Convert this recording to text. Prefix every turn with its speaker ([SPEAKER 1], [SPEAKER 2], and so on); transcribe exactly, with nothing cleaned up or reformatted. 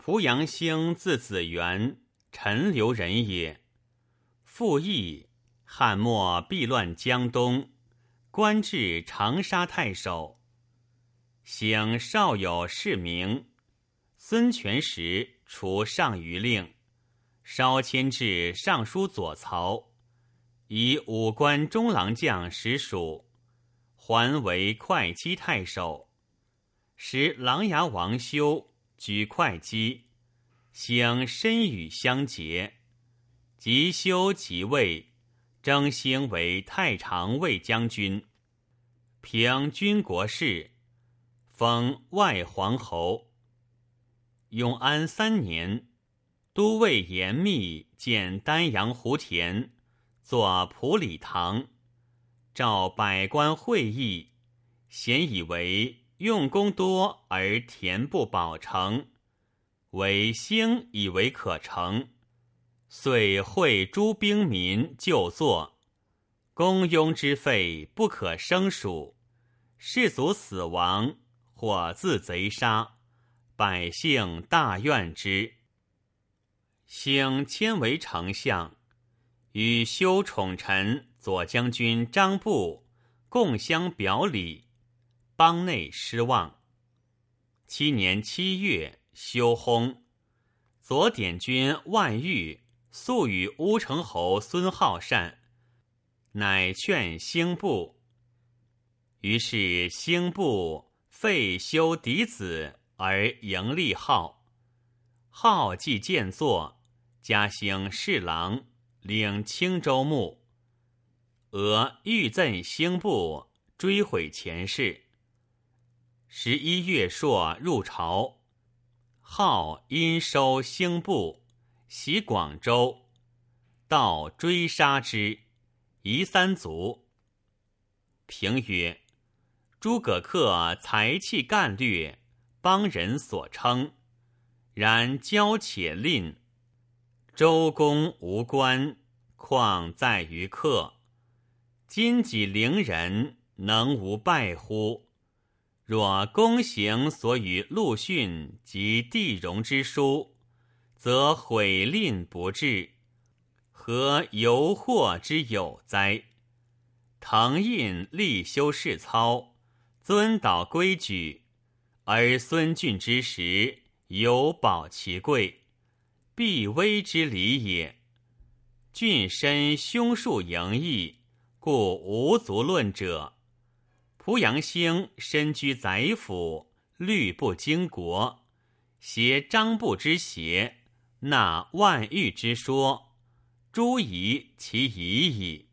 [SPEAKER 1] 濮阳兴字子元，陈留人也。父义，汉末避乱江东，官至长沙太守。兴少有世名，孙权时除上虞令，稍迁至尚书左曹，以武官中郎将实属，还为会稽太守。时琅琊王修居会稽，兴深与相结。及修即位，征兴为太常卫将军，平军国事，封外黄侯。永安三年，都尉严密建丹阳湖田，作普礼堂，召百官会议，咸以为用功多而田不保成，唯兴以为可成，遂会诸兵民就坐。公庸之费不可胜数，士卒死亡，或自贼杀，百姓大怨之。兴迁为丞相，与修宠臣左将军张布共相表里，邦内失望。七年七月，修薨。左典军万玉素与乌程侯孙浩善，乃劝兴部。于是兴部废修嫡子而迎立浩，浩既见作，加兴侍郎，领青州牧。俄欲赠兴部，追悔前事。十一月朔入朝，浩因收兴部，袭广州，道追杀之，夷三族。评曰：诸葛恪才气干略，邦人所称，然骄且吝，周公无官，况在于恪。今己陵人，能无败乎？若公行所与陆逊及地荣之书，则毁吝不至，何犹祸之有哉？滕胤立修士操，遵导规矩，而孙峻之时犹保其贵，必危之理也。峻身凶术淫逸，故无足论者。濮阳兴身居宰府，虑不经国，挟张布之胁，纳万玉之说，诸夷其夷矣。